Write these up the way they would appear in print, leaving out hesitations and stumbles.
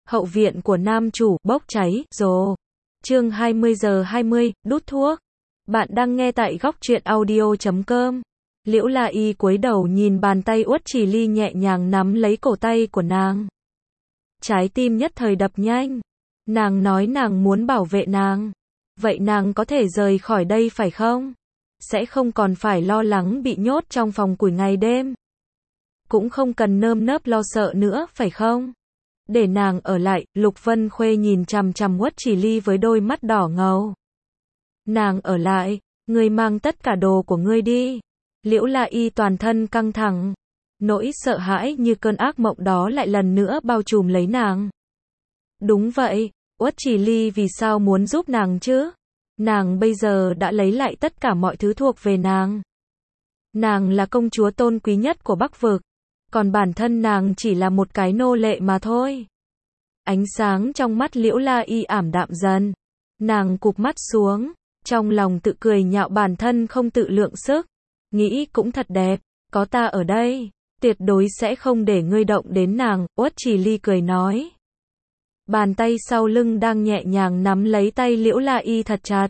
Hậu viện của nam chủ bốc cháy, rồ. Chương 20:20, đút thuốc. Bạn đang nghe tại góc truyện audio.com. Liễu La Y cúi đầu nhìn bàn tay Uất Chỉ Ly nhẹ nhàng nắm lấy cổ tay của nàng. Trái tim nhất thời đập nhanh. Nàng nói nàng muốn bảo vệ nàng. Vậy nàng có thể rời khỏi đây phải không? Sẽ không còn phải lo lắng bị nhốt trong phòng củi ngày đêm. Cũng không cần nơm nớp lo sợ nữa phải không? Để nàng ở lại, Lục Vân Khuê nhìn chằm chằm Uất Chỉ Ly với đôi mắt đỏ ngầu. Nàng ở lại, ngươi mang tất cả đồ của ngươi đi. Liễu La Y toàn thân căng thẳng. Nỗi sợ hãi như cơn ác mộng đó lại lần nữa bao trùm lấy nàng. Đúng vậy, Uất Chỉ Ly vì sao muốn giúp nàng chứ? Nàng bây giờ đã lấy lại tất cả mọi thứ thuộc về nàng. Nàng là công chúa tôn quý nhất của Bắc Vực. Còn bản thân nàng chỉ là một cái nô lệ mà thôi. Ánh sáng trong mắt Liễu La Y ảm đạm dần. Nàng cụp mắt xuống, trong lòng tự cười nhạo bản thân không tự lượng sức. Nghĩ cũng thật đẹp, có ta ở đây, tuyệt đối sẽ không để ngươi động đến nàng, Uất Chỉ Ly cười nói. Bàn tay sau lưng đang nhẹ nhàng nắm lấy tay Liễu La Y thật chặt.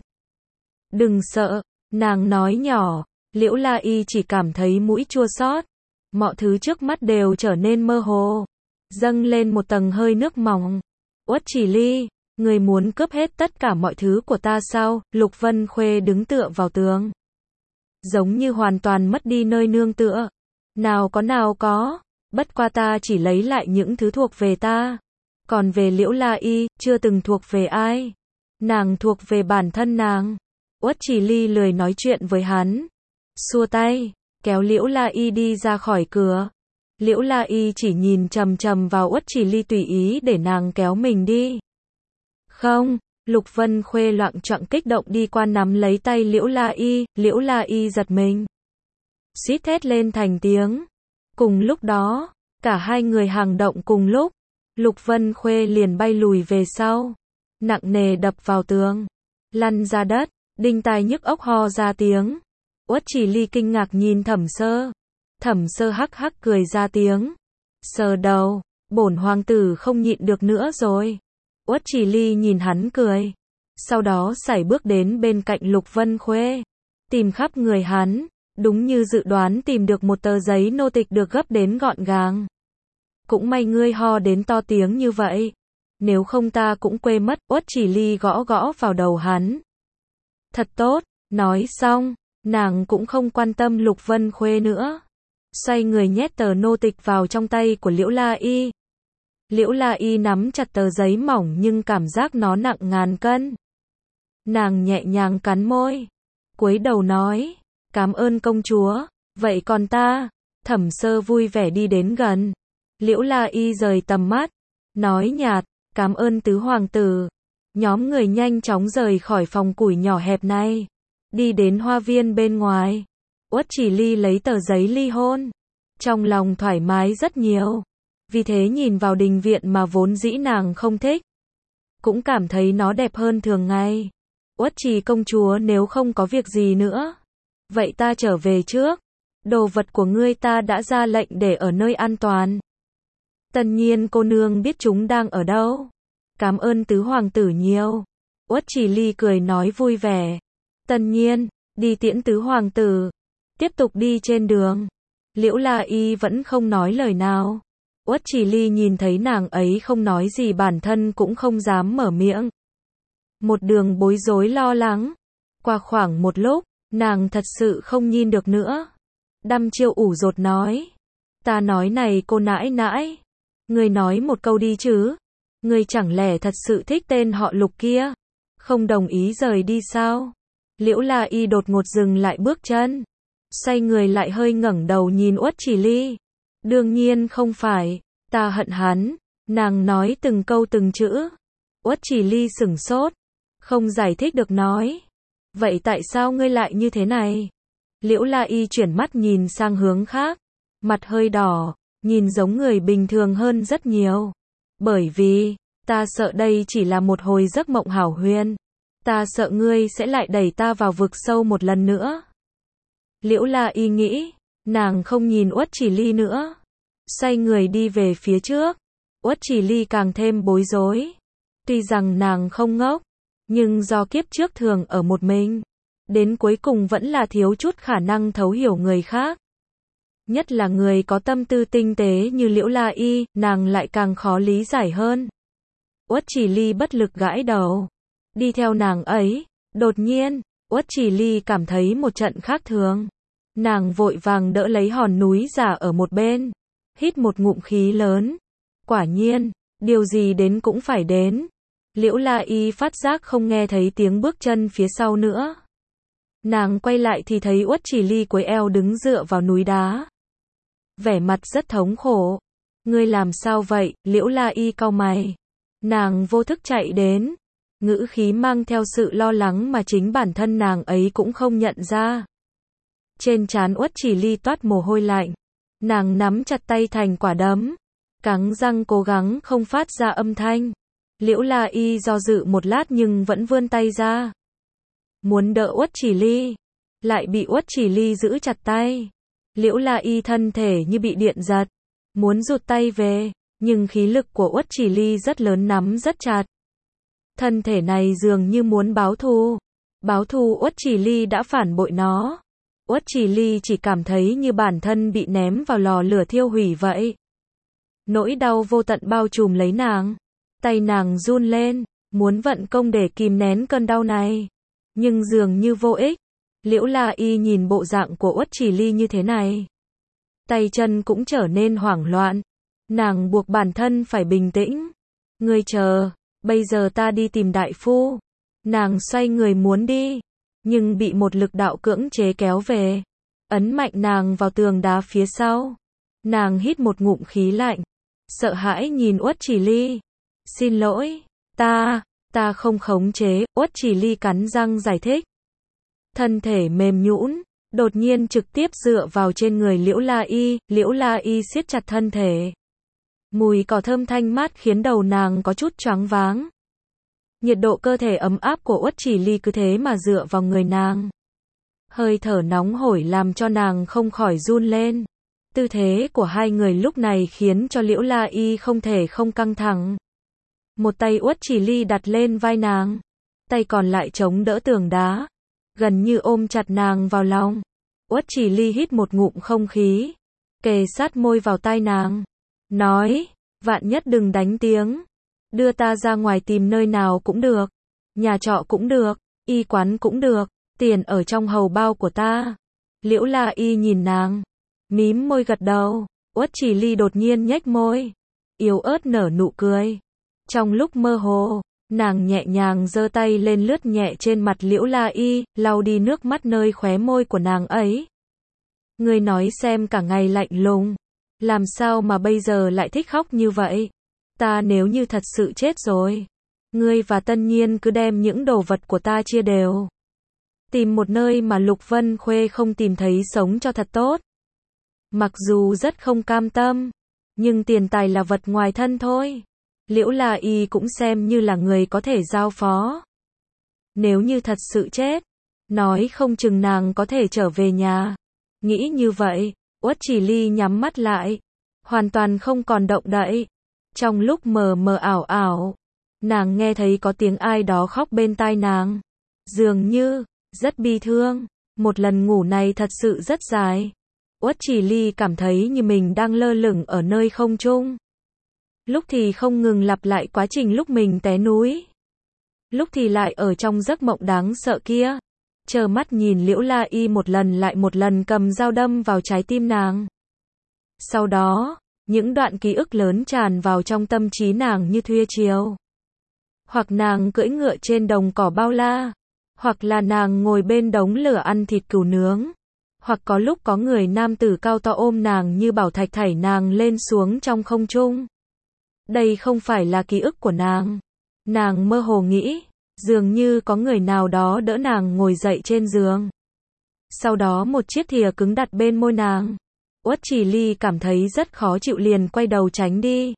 Đừng sợ, nàng nói nhỏ, Liễu La Y chỉ cảm thấy mũi chua xót. Mọi thứ trước mắt đều trở nên mơ hồ, dâng lên một tầng hơi nước mỏng. Uất Chỉ Ly, người muốn cướp hết tất cả mọi thứ của ta sao? Lục Vân Khuê đứng tựa vào tường, giống như hoàn toàn mất đi nơi nương tựa. Nào có, bất qua ta chỉ lấy lại những thứ thuộc về ta. Còn về Liễu La Y, chưa từng thuộc về ai. Nàng thuộc về bản thân nàng. Uất Chỉ Ly lười nói chuyện với hắn, xua tay, kéo Liễu La Y đi ra khỏi cửa. Liễu La Y chỉ nhìn chằm chằm vào Uất Chỉ Ly tùy ý để nàng kéo mình đi. Không, Lục Vân Khuê loạng choạng kích động đi qua nắm lấy tay Liễu La Y giật mình. Suýt thét lên thành tiếng. Cùng lúc đó, cả hai người hành động cùng lúc. Lục Vân Khuê liền bay lùi về sau, nặng nề đập vào tường, lăn ra đất, đinh tai nhức óc ho ra tiếng. Uất Chỉ Ly kinh ngạc nhìn Thẩm Sơ hắc hắc cười ra tiếng. Sờ đầu, bổn hoàng tử không nhịn được nữa rồi. Uất Chỉ Ly nhìn hắn cười, sau đó sải bước đến bên cạnh Lục Vân Khuê, tìm khắp người hắn, đúng như dự đoán tìm được một tờ giấy nô tịch được gấp đến gọn gàng. Cũng may ngươi ho đến to tiếng như vậy, nếu không ta cũng quên mất. Uất Chỉ Ly gõ gõ vào đầu hắn. Thật tốt, nói xong, nàng cũng không quan tâm Lục Vân Khuê nữa. Xoay người nhét tờ nô tịch vào trong tay của Liễu La Y. Liễu La Y nắm chặt tờ giấy mỏng nhưng cảm giác nó nặng ngàn cân. Nàng nhẹ nhàng cắn môi, cúi đầu nói, cảm ơn công chúa, vậy còn ta? Thẩm Sơ vui vẻ đi đến gần. Liễu La Y rời tầm mắt, nói nhạt, cảm ơn tứ hoàng tử. Nhóm người nhanh chóng rời khỏi phòng củi nhỏ hẹp này, đi đến hoa viên bên ngoài. Uất Chỉ Ly lấy tờ giấy ly hôn, trong lòng thoải mái rất nhiều. Vì thế nhìn vào đình viện mà vốn dĩ nàng không thích, cũng cảm thấy nó đẹp hơn thường ngày. Uất Chỉ công chúa nếu không có việc gì nữa, vậy ta trở về trước. Đồ vật của ngươi ta đã ra lệnh để ở nơi an toàn. Tần Nhiên cô nương biết chúng đang ở đâu. Cảm ơn tứ hoàng tử nhiều. Uất Chỉ Ly cười nói vui vẻ. Tần Nhiên, đi tiễn tứ hoàng tử. Tiếp tục đi trên đường. Liễu La Y vẫn không nói lời nào. Uất Chỉ Ly nhìn thấy nàng ấy không nói gì bản thân cũng không dám mở miệng. Một đường bối rối lo lắng. Qua khoảng một lúc, nàng thật sự không nhìn được nữa. Đăm chiêu ủ rột nói. Ta nói này cô nãi nãi. Ngươi nói một câu đi chứ. Ngươi chẳng lẽ thật sự thích tên họ Lục kia? Không đồng ý rời đi sao? Liễu La Y đột ngột dừng lại bước chân. Xoay người lại hơi ngẩng đầu nhìn Uất Chỉ Ly. Đương nhiên không phải, ta hận hắn. Nàng nói từng câu từng chữ. Uất Chỉ Ly sửng sốt, không giải thích được nói. Vậy tại sao ngươi lại như thế này? Liễu La Y chuyển mắt nhìn sang hướng khác, mặt hơi đỏ, nhìn giống người bình thường hơn rất nhiều. Bởi vì, ta sợ đây chỉ là một hồi giấc mộng hão huyền. Ta sợ ngươi sẽ lại đẩy ta vào vực sâu một lần nữa. Liễu La Y nghĩ, nàng không nhìn Uất Chỉ Ly nữa. Xoay người đi về phía trước. Uất Chỉ Ly càng thêm bối rối. Tuy rằng nàng không ngốc, nhưng do kiếp trước thường ở một mình, đến cuối cùng vẫn là thiếu chút khả năng thấu hiểu người khác. Nhất là người có tâm tư tinh tế như Liễu La Y, nàng lại càng khó lý giải hơn. Uất Chỉ Ly bất lực gãi đầu. Đi theo nàng ấy, đột nhiên, Uất Chỉ Ly cảm thấy một trận khác thường. Nàng vội vàng đỡ lấy hòn núi giả ở một bên, hít một ngụm khí lớn. Quả nhiên, điều gì đến cũng phải đến. Liễu La Y phát giác không nghe thấy tiếng bước chân phía sau nữa. Nàng quay lại thì thấy Uất Chỉ Ly cúi eo đứng dựa vào núi đá. Vẻ mặt rất thống khổ. Ngươi làm sao vậy? Liễu La Y cau mày. Nàng vô thức chạy đến. Ngữ khí mang theo sự lo lắng mà chính bản thân nàng ấy cũng không nhận ra. Trên trán Uất Chỉ Ly toát mồ hôi lạnh. Nàng nắm chặt tay thành quả đấm, cắn răng cố gắng không phát ra âm thanh. Liễu La Y do dự một lát nhưng vẫn vươn tay ra. Muốn đỡ Uất Chỉ Ly, lại bị Uất Chỉ Ly giữ chặt tay. Liễu La Y thân thể như bị điện giật, muốn rụt tay về, nhưng khí lực của Uất Chỉ Ly rất lớn nắm rất chặt. Thân thể này dường như muốn báo thù. Báo thù Uất Chỉ Ly đã phản bội nó. Uất Chỉ Ly chỉ cảm thấy như bản thân bị ném vào lò lửa thiêu hủy vậy. Nỗi đau vô tận bao trùm lấy nàng. Tay nàng run lên, muốn vận công để kìm nén cơn đau này. Nhưng dường như vô ích. Liễu La Y nhìn bộ dạng của Uất Chỉ Ly như thế này. Tay chân cũng trở nên hoảng loạn. Nàng buộc bản thân phải bình tĩnh. Ngươi chờ, bây giờ ta đi tìm đại phu. Nàng xoay người muốn đi, nhưng bị một lực đạo cưỡng chế kéo về. Ấn mạnh nàng vào tường đá phía sau. Nàng hít một ngụm khí lạnh. Sợ hãi nhìn Uất Chỉ Ly. Xin lỗi, ta không khống chế. Uất Chỉ Ly cắn răng giải thích. Thân thể mềm nhũn, đột nhiên trực tiếp dựa vào trên người Liễu La Y. Liễu La Y siết chặt thân thể. Mùi cỏ thơm thanh mát khiến đầu nàng có chút choáng váng. Nhiệt độ cơ thể ấm áp của Uất Chỉ Ly cứ thế mà dựa vào người nàng. Hơi thở nóng hổi làm cho nàng không khỏi run lên. Tư thế của hai người lúc này khiến cho Liễu La Y không thể không căng thẳng. Một tay Uất Chỉ Ly đặt lên vai nàng, tay còn lại chống đỡ tường đá, gần như ôm chặt nàng vào lòng. Uất Chỉ Ly hít một ngụm không khí, kề sát môi vào tai nàng, nói, vạn nhất đừng đánh tiếng, đưa ta ra ngoài tìm nơi nào cũng được, nhà trọ cũng được, y quán cũng được, tiền ở trong hầu bao của ta. Liễu La Y nhìn nàng, mím môi gật đầu. Uất Chỉ Ly đột nhiên nhếch môi, yếu ớt nở nụ cười. Trong lúc mơ hồ, nàng nhẹ nhàng giơ tay lên lướt nhẹ trên mặt Liễu La Y, lau đi nước mắt nơi khóe môi của nàng ấy. Ngươi nói xem, cả ngày lạnh lùng, làm sao mà bây giờ lại thích khóc như vậy? Ta nếu như thật sự chết rồi, ngươi và Tân Nhiên cứ đem những đồ vật của ta chia đều. Tìm một nơi mà Lục Vân Khuê không tìm thấy sống cho thật tốt. Mặc dù rất không cam tâm, nhưng tiền tài là vật ngoài thân thôi. Liễu La Y cũng xem như là người có thể giao phó. Nếu như thật sự chết, nói không chừng nàng có thể trở về nhà. Nghĩ như vậy, Uất Chỉ Ly nhắm mắt lại, hoàn toàn không còn động đậy. Trong lúc mờ mờ ảo ảo, nàng nghe thấy có tiếng ai đó khóc bên tai nàng. Dường như, rất bi thương. Một lần ngủ này thật sự rất dài. Uất Chỉ Ly cảm thấy như mình đang lơ lửng ở nơi không trung. Lúc thì không ngừng lặp lại quá trình lúc mình té núi. Lúc thì lại ở trong giấc mộng đáng sợ kia. Trơ mắt nhìn Liễu La Y một lần lại một lần cầm dao đâm vào trái tim nàng. Sau đó, những đoạn ký ức lớn tràn vào trong tâm trí nàng như thua chiều. Hoặc nàng cưỡi ngựa trên đồng cỏ bao la. Hoặc là nàng ngồi bên đống lửa ăn thịt cừu nướng. Hoặc có lúc có người nam tử cao to ôm nàng như bảo thạch thảy nàng lên xuống trong không trung. Đây không phải là ký ức của nàng. Nàng mơ hồ nghĩ, dường như có người nào đó đỡ nàng ngồi dậy trên giường. Sau đó một chiếc thìa cứng đặt bên môi nàng. Uất Chỉ Ly cảm thấy rất khó chịu liền quay đầu tránh đi.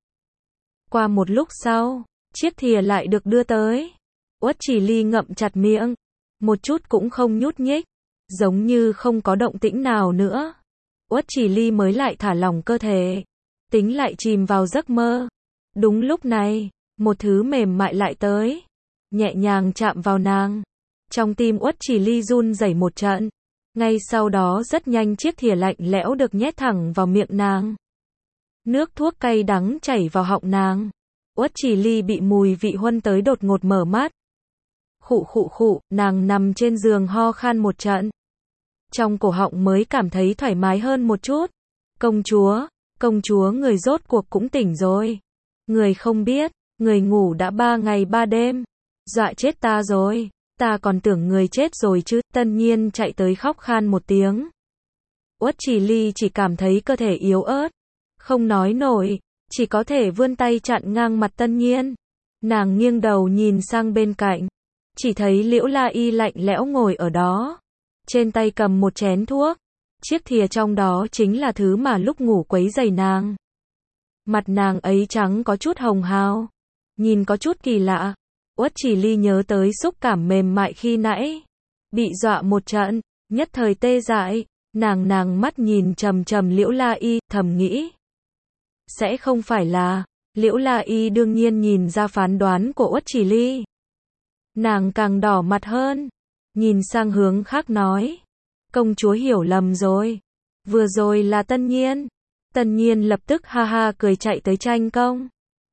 Qua một lúc sau, chiếc thìa lại được đưa tới. Uất Chỉ Ly ngậm chặt miệng, một chút cũng không nhúc nhích, giống như không có động tĩnh nào nữa. Uất Chỉ Ly mới lại thả lỏng cơ thể, tính lại chìm vào giấc mơ. Đúng lúc này, một thứ mềm mại lại tới, nhẹ nhàng chạm vào nàng. Trong tim Uất Chỉ Ly run rẩy một trận. Ngay sau đó rất nhanh chiếc thìa lạnh lẽo được nhét thẳng vào miệng nàng. Nước thuốc cay đắng chảy vào họng nàng. Uất Chỉ Ly bị mùi vị huân tới đột ngột mở mắt. Khụ khụ khụ, nàng nằm trên giường ho khan một trận. Trong cổ họng mới cảm thấy thoải mái hơn một chút. Công chúa người rốt cuộc cũng tỉnh rồi. Người không biết, người ngủ đã 3 ngày 3 đêm. Dọa chết ta rồi. Ta còn tưởng người chết rồi chứ. Tân Nhiên chạy tới khóc khan một tiếng. Uất Chỉ Ly chỉ cảm thấy cơ thể yếu ớt, không nói nổi, chỉ có thể vươn tay chặn ngang mặt Tân Nhiên. Nàng nghiêng đầu nhìn sang bên cạnh, chỉ thấy Liễu La Y lạnh lẽo ngồi ở đó, trên tay cầm một chén thuốc, chiếc thìa trong đó chính là thứ mà lúc ngủ quấy rầy nàng. Mặt nàng ấy trắng có chút hồng hào, nhìn có chút kỳ lạ. Uất Chỉ Ly nhớ tới xúc cảm mềm mại khi nãy, bị dọa một trận, nhất thời tê dại. Nàng mắt nhìn trầm trầm Liễu La Y, thầm nghĩ. Sẽ không phải là. Liễu La Y đương nhiên nhìn ra phán đoán của Uất Chỉ Ly. Nàng càng đỏ mặt hơn, nhìn sang hướng khác nói. Công chúa hiểu lầm rồi. Vừa rồi là Tân Nhiên. Tân Nhiên lập tức ha ha cười chạy tới tranh công.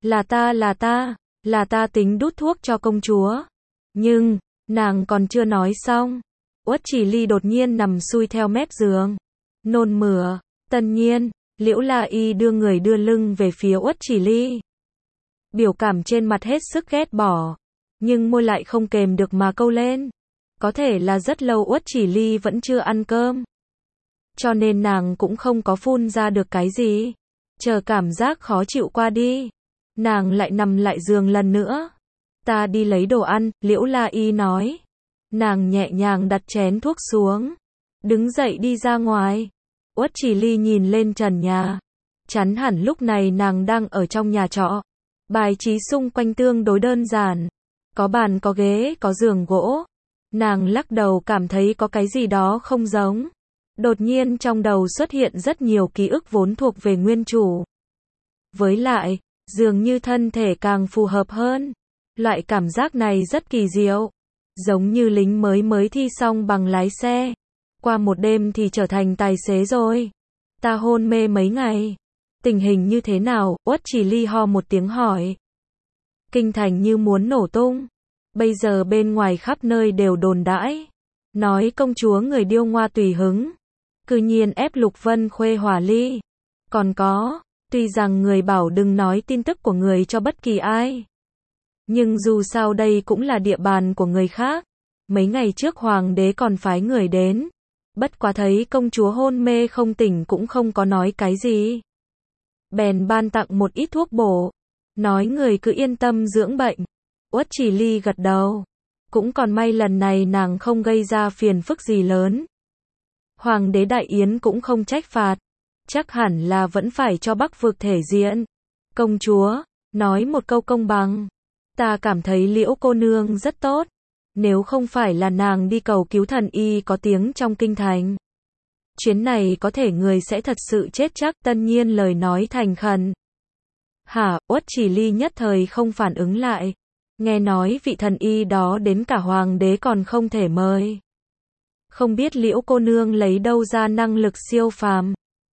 Là ta tính đút thuốc cho công chúa. Nhưng, nàng còn chưa nói xong. Uất Chỉ Ly đột nhiên nằm xuôi theo mép giường, nôn mửa. Tân Nhiên, Liễu La Y đưa người đưa lưng về phía Uất Chỉ Ly. Biểu cảm trên mặt hết sức ghét bỏ, nhưng môi lại không kềm được mà câu lên. Có thể là rất lâu Uất Chỉ Ly vẫn chưa ăn cơm, cho nên nàng cũng không có phun ra được cái gì. Chờ cảm giác khó chịu qua đi, nàng lại nằm lại giường lần nữa. Ta đi lấy đồ ăn, Liễu La Y nói. Nàng nhẹ nhàng đặt chén thuốc xuống, đứng dậy đi ra ngoài. Uất Chỉ Ly nhìn lên trần nhà, chắn hẳn lúc này nàng đang ở trong nhà trọ. Bài trí xung quanh tương đối đơn giản, có bàn có ghế có giường gỗ. Nàng lắc đầu cảm thấy có cái gì đó không giống. Đột nhiên trong đầu xuất hiện rất nhiều ký ức vốn thuộc về nguyên chủ. Với lại, dường như thân thể càng phù hợp hơn. Loại cảm giác này rất kỳ diệu, giống như lính mới thi xong bằng lái xe, qua một đêm thì trở thành tài xế rồi. Ta hôn mê mấy ngày, tình hình như thế nào? Uất Chỉ Ly ho một tiếng hỏi. Kinh thành như muốn nổ tung, bây giờ bên ngoài khắp nơi đều đồn đãi, nói công chúa người điêu ngoa tùy hứng, cư nhiên ép Lục Vân Khuê hòa ly. Còn có, tuy rằng người bảo đừng nói tin tức của người cho bất kỳ ai, nhưng dù sao đây cũng là địa bàn của người khác. Mấy ngày trước hoàng đế còn phái người đến, bất quá thấy công chúa hôn mê không tỉnh cũng không có nói cái gì, bèn ban tặng một ít thuốc bổ, nói người cứ yên tâm dưỡng bệnh. Uất Chỉ Ly gật đầu, cũng còn may lần này nàng không gây ra phiền phức gì lớn. Hoàng đế đại yến cũng không trách phạt, chắc hẳn là vẫn phải cho Bắc vực thể diện. Công chúa, nói một câu công bằng. Ta cảm thấy Liễu cô nương rất tốt, nếu không phải là nàng đi cầu cứu thần y có tiếng trong kinh thành, chuyến này có thể người sẽ thật sự chết chắc. Tân Nhiên lời nói thành khẩn. Hả? Uất Chỉ Ly nhất thời không phản ứng lại. Nghe nói vị thần y đó đến cả hoàng đế còn không thể mời. Không biết Liễu cô nương lấy đâu ra năng lực siêu phàm.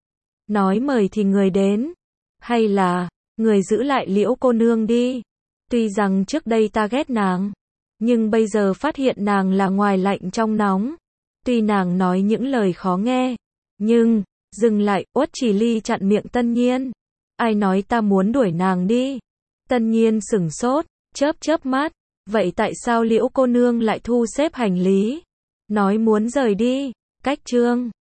Nói mời thì người đến, hay là người giữ lại Liễu cô nương đi. Tuy rằng trước đây ta ghét nàng, nhưng bây giờ phát hiện nàng là ngoài lạnh trong nóng. Tuy nàng nói những lời khó nghe, nhưng, dừng lại. Uất Chỉ Ly chặn miệng Tân Nhiên. Ai nói ta muốn đuổi nàng đi? Tân Nhiên sửng sốt, chớp mắt. Vậy tại sao Liễu cô nương lại thu xếp hành lý, nói muốn rời đi? Cách chương